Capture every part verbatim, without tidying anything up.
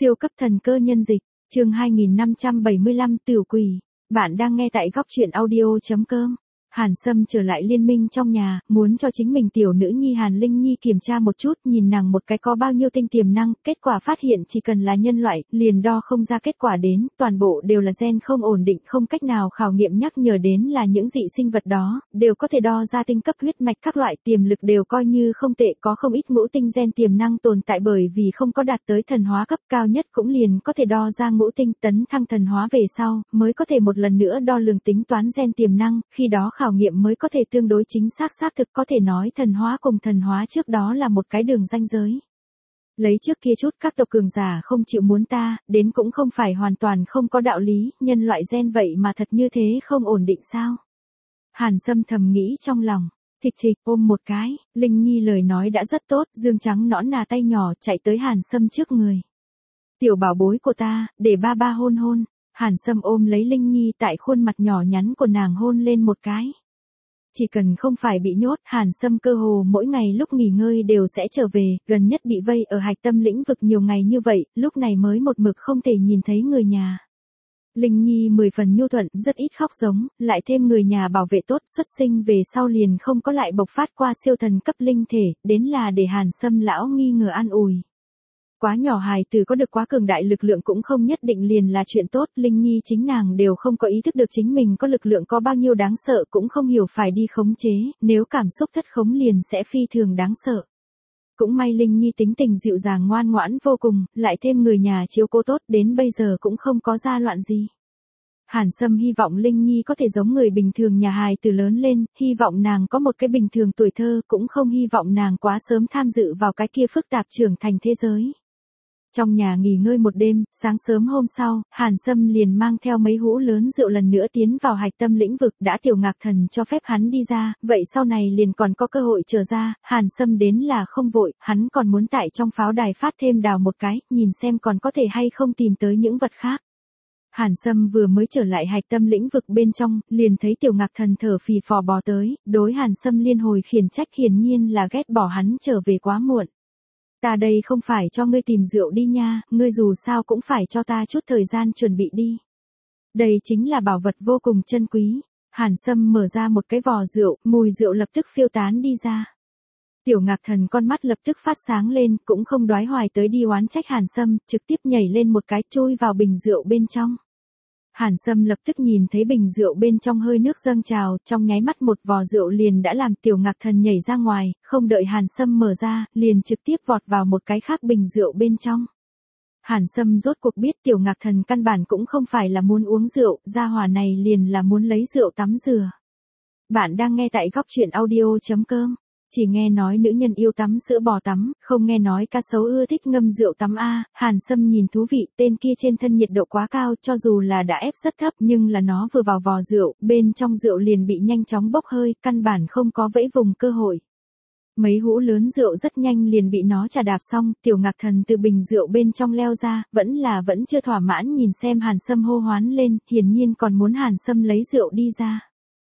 Siêu cấp thần cơ nhân dịch, chương hai nghìn năm trăm bảy mươi lăm Tiểu quỷ. Bạn đang nghe tại góc truyện audio chấm com. Hàn Sâm trở lại liên minh trong nhà, muốn cho chính mình tiểu nữ nhi Hàn Linh Nhi kiểm tra một chút, nhìn nàng một cái có bao nhiêu tinh tiềm năng, kết quả phát hiện chỉ cần là nhân loại, liền đo không ra kết quả đến, toàn bộ đều là gen không ổn định, không cách nào khảo nghiệm nhắc nhở đến là những dị sinh vật đó, đều có thể đo ra tinh cấp huyết mạch các loại tiềm lực đều coi như không tệ, có không ít ngũ tinh gen tiềm năng tồn tại bởi vì không có đạt tới thần hóa cấp cao nhất cũng liền có thể đo ra ngũ tinh tấn thăng thần hóa về sau, mới có thể một lần nữa đo lường tính toán gen tiềm năng, khi đó khảo nghiệm mới có thể tương đối chính xác xác thực có thể nói thần hóa cùng thần hóa trước đó là một cái đường ranh giới. Lấy trước kia chút các tộc cường giả không chịu muốn ta, đến cũng không phải hoàn toàn không có đạo lý, nhân loại gen vậy mà thật như thế không ổn định sao? Hàn Sâm thầm nghĩ trong lòng, thịch thịch ôm một cái, Linh Nhi lời nói đã rất tốt, dương trắng nõn nà tay nhỏ chạy tới Hàn Sâm trước người. Tiểu bảo bối của ta, để ba ba hôn hôn, Hàn Sâm ôm lấy Linh Nhi tại khuôn mặt nhỏ nhắn của nàng hôn lên một cái. Chỉ cần không phải bị nhốt, Hàn Sâm cơ hồ mỗi ngày lúc nghỉ ngơi đều sẽ trở về, gần nhất bị vây ở hạch tâm lĩnh vực nhiều ngày như vậy, lúc này mới một mực không thể nhìn thấy người nhà. Linh Nhi mười phần nhu thuận, rất ít khóc giống, lại thêm người nhà bảo vệ tốt, xuất sinh về sau liền không có lại bộc phát qua siêu thần cấp linh thể, đến là để Hàn Sâm lão nghi ngờ an ủi. Quá nhỏ hài tử có được quá cường đại lực lượng cũng không nhất định liền là chuyện tốt, Linh Nhi chính nàng đều không có ý thức được chính mình có lực lượng có bao nhiêu đáng sợ cũng không hiểu phải đi khống chế, nếu cảm xúc thất khống liền sẽ phi thường đáng sợ. Cũng may Linh Nhi tính tình dịu dàng ngoan ngoãn vô cùng, lại thêm người nhà chiếu cố tốt đến bây giờ cũng không có ra loạn gì. Hàn Sâm hy vọng Linh Nhi có thể giống người bình thường nhà hài từ lớn lên, hy vọng nàng có một cái bình thường tuổi thơ, cũng không hy vọng nàng quá sớm tham dự vào cái kia phức tạp trưởng thành thế giới. Trong nhà nghỉ ngơi một đêm, sáng sớm hôm sau, Hàn Sâm liền mang theo mấy hũ lớn rượu lần nữa tiến vào hạch tâm lĩnh vực, đã Tiểu Ngạc Thần cho phép hắn đi ra, vậy sau này liền còn có cơ hội trở ra, Hàn Sâm đến là không vội, hắn còn muốn tại trong pháo đài phát thêm đào một cái, nhìn xem còn có thể hay không tìm tới những vật khác. Hàn Sâm vừa mới trở lại hạch tâm lĩnh vực bên trong, liền thấy Tiểu Ngạc Thần thở phì phò bò tới, đối Hàn Sâm liên hồi khiển trách hiển nhiên là ghét bỏ hắn trở về quá muộn. Ta đây không phải cho ngươi tìm rượu đi nha, ngươi dù sao cũng phải cho ta chút thời gian chuẩn bị đi. Đây chính là bảo vật vô cùng chân quý. Hàn Sâm mở ra một cái vò rượu, mùi rượu lập tức phiêu tán đi ra. Tiểu Ngạc Thần con mắt lập tức phát sáng lên, cũng không đoái hoài tới đi oán trách Hàn Sâm, trực tiếp nhảy lên một cái chui vào bình rượu bên trong. Hàn Sâm lập tức nhìn thấy bình rượu bên trong hơi nước dâng trào, trong nháy mắt một vò rượu liền đã làm Tiểu Ngạc Thần nhảy ra ngoài, không đợi Hàn Sâm mở ra, liền trực tiếp vọt vào một cái khác bình rượu bên trong. Hàn Sâm rốt cuộc biết Tiểu Ngạc Thần căn bản cũng không phải là muốn uống rượu, gia hỏa này liền là muốn lấy rượu tắm rửa. Bạn đang nghe tại góc truyện audio chấm com. Chỉ nghe nói nữ nhân yêu tắm sữa bò tắm, không nghe nói cá sấu ưa thích ngâm rượu tắm a. Hàn Sâm nhìn thú vị, tên kia trên thân nhiệt độ quá cao, cho dù là đã ép rất thấp nhưng là nó vừa vào vò rượu, bên trong rượu liền bị nhanh chóng bốc hơi, căn bản không có vẫy vùng cơ hội. Mấy hũ lớn rượu rất nhanh liền bị nó trà đạp xong, Tiểu Ngạc Thần từ bình rượu bên trong leo ra, vẫn là vẫn chưa thỏa mãn nhìn xem Hàn Sâm hô hoán lên, hiển nhiên còn muốn Hàn Sâm lấy rượu đi ra.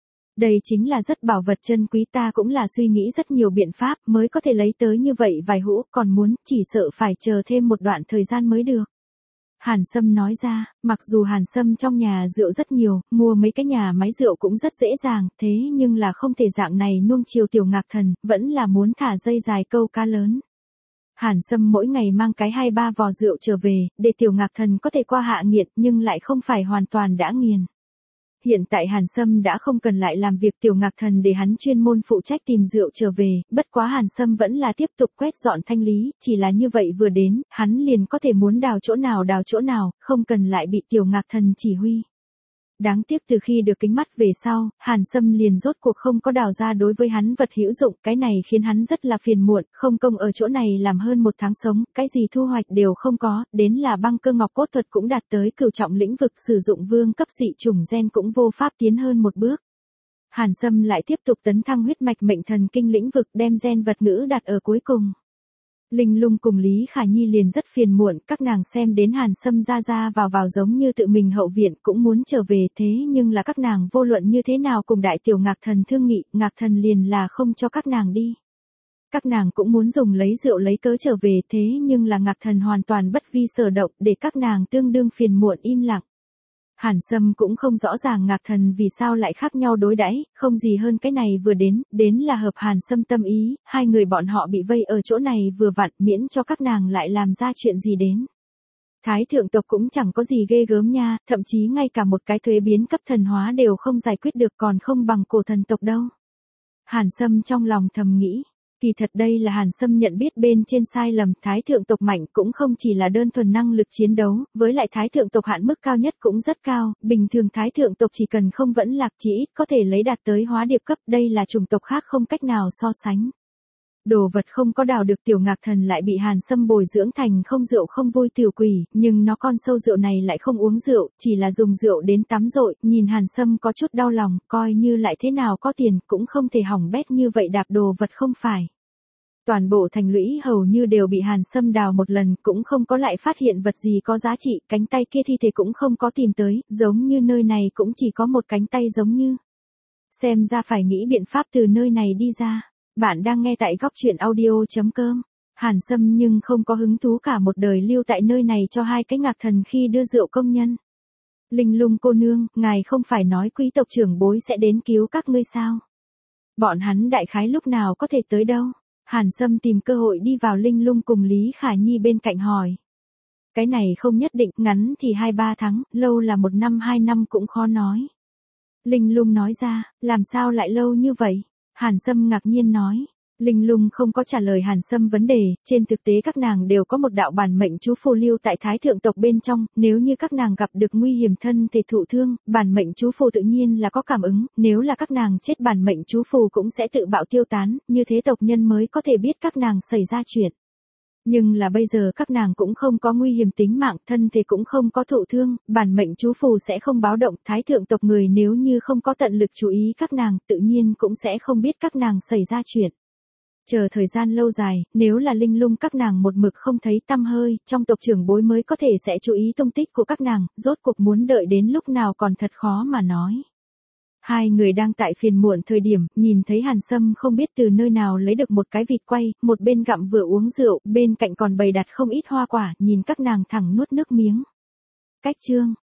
Đây chính là rất bảo vật chân quý, ta cũng là suy nghĩ rất nhiều biện pháp mới có thể lấy tới như vậy vài hũ, còn muốn, chỉ sợ phải chờ thêm một đoạn thời gian mới được. Hàn Sâm nói ra, mặc dù Hàn Sâm trong nhà rượu rất nhiều, mua mấy cái nhà máy rượu cũng rất dễ dàng, thế nhưng là không thể dạng này nuông chiều Tiểu Ngạc Thần, vẫn là muốn thả dây dài câu cá lớn. Hàn Sâm mỗi ngày mang cái hai ba vò rượu trở về, để Tiểu Ngạc Thần có thể qua hạ nghiện nhưng lại không phải hoàn toàn đã nghiền. Hiện tại Hàn Sâm đã không cần lại làm việc Tiểu Ngạc Thần để hắn chuyên môn phụ trách tìm rượu trở về, bất quá Hàn Sâm vẫn là tiếp tục quét dọn thanh lý, chỉ là như vậy vừa đến, hắn liền có thể muốn đào chỗ nào đào chỗ nào, không cần lại bị Tiểu Ngạc Thần chỉ huy. Đáng tiếc từ khi được kính mắt về sau, Hàn Sâm liền rốt cuộc không có đào ra đối với hắn vật hữu dụng, cái này khiến hắn rất là phiền muộn, không công ở chỗ này làm hơn một tháng sống, cái gì thu hoạch đều không có, đến là băng cơ ngọc cốt thuật cũng đạt tới cửu trọng lĩnh vực, sử dụng vương cấp dị chủng gen cũng vô pháp tiến hơn một bước. Hàn Sâm lại tiếp tục tấn thăng huyết mạch mệnh thần kinh lĩnh vực, đem gen vật ngữ đặt ở cuối cùng. Linh Lung cùng Lý Khả Nhi liền rất phiền muộn, các nàng xem đến Hàn Sâm ra ra vào vào giống như tự mình hậu viện cũng muốn trở về, thế nhưng là các nàng vô luận như thế nào cùng đại Tiểu Ngạc Thần thương nghị, Ngạc Thần liền là không cho các nàng đi. Các nàng cũng muốn dùng lấy rượu lấy cớ trở về, thế nhưng là Ngạc Thần hoàn toàn bất vi sở động, để các nàng tương đương phiền muộn im lặng. Hàn Sâm cũng không rõ ràng Ngạc Thần vì sao lại khác nhau đối đãi, không gì hơn cái này vừa đến, đến là hợp Hàn Sâm tâm ý, hai người bọn họ bị vây ở chỗ này vừa vặn, miễn cho các nàng lại làm ra chuyện gì đến. Thái thượng tộc cũng chẳng có gì ghê gớm nha, thậm chí ngay cả một cái thuế biến cấp thần hóa đều không giải quyết được, còn không bằng cổ thần tộc đâu. Hàn Sâm trong lòng thầm nghĩ. Kỳ thật đây là Hàn Sâm nhận biết bên trên sai lầm, Thái thượng tộc mạnh cũng không chỉ là đơn thuần năng lực chiến đấu, với lại Thái thượng tộc hạn mức cao nhất cũng rất cao, bình thường Thái thượng tộc chỉ cần không vẫn lạc chỉ ít có thể lấy đạt tới hóa điệp cấp, đây là chủng tộc khác không cách nào so sánh. Đồ vật không có đào được tiểu Ngạc Thần lại bị Hàn Sâm bồi dưỡng thành không rượu không vui tiểu quỷ, nhưng nó con sâu rượu này lại không uống rượu, chỉ là dùng rượu đến tắm rội, nhìn Hàn Sâm có chút đau lòng, coi như lại thế nào có tiền cũng không thể hỏng bét như vậy đạp đồ vật không phải. Toàn bộ thành lũy hầu như đều bị Hàn Sâm đào một lần, cũng không có lại phát hiện vật gì có giá trị, cánh tay kia thi thể cũng không có tìm tới, giống như nơi này cũng chỉ có một cánh tay giống như. Xem ra phải nghĩ biện pháp từ nơi này đi ra. Bạn đang nghe tại góc truyện audio.com. Hàn Sâm nhưng không có hứng thú cả một đời lưu tại nơi này cho hai cái Ngạc Thần khi đưa rượu công nhân. Linh Lung cô nương, ngài không phải nói quý tộc trưởng bối sẽ đến cứu các ngươi sao? Bọn hắn đại khái lúc nào có thể tới đâu? Hàn Sâm tìm cơ hội đi vào Linh Lung cùng Lý Khả Nhi bên cạnh hỏi. Cái này không nhất định, ngắn thì hai ba tháng, lâu là một năm hai năm cũng khó nói. Linh Lung nói ra, làm sao lại lâu như vậy? Hàn Sâm ngạc nhiên nói. Linh Lung không có trả lời Hàn Sâm vấn đề, trên thực tế các nàng đều có một đạo bản mệnh chú phù lưu tại Thái thượng tộc bên trong, nếu như các nàng gặp được nguy hiểm thân thể thụ thương, bản mệnh chú phù tự nhiên là có cảm ứng, nếu là các nàng chết bản mệnh chú phù cũng sẽ tự bạo tiêu tán, như thế tộc nhân mới có thể biết các nàng xảy ra chuyện. Nhưng là bây giờ các nàng cũng không có nguy hiểm tính mạng, thân thể cũng không có thụ thương, bản mệnh chú phù sẽ không báo động, Thái thượng tộc người nếu như không có tận lực chú ý các nàng, tự nhiên cũng sẽ không biết các nàng xảy ra chuyện. Chờ thời gian lâu dài, nếu là Linh Lung các nàng một mực không thấy tăm hơi, trong tộc trưởng bối mới có thể sẽ chú ý tung tích của các nàng, rốt cuộc muốn đợi đến lúc nào còn thật khó mà nói. Hai người đang tại phiền muộn thời điểm, nhìn thấy Hàn Sâm không biết từ nơi nào lấy được một cái vịt quay, một bên gặm vừa uống rượu, bên cạnh còn bày đặt không ít hoa quả, nhìn các nàng thẳng nuốt nước miếng. Cách chương.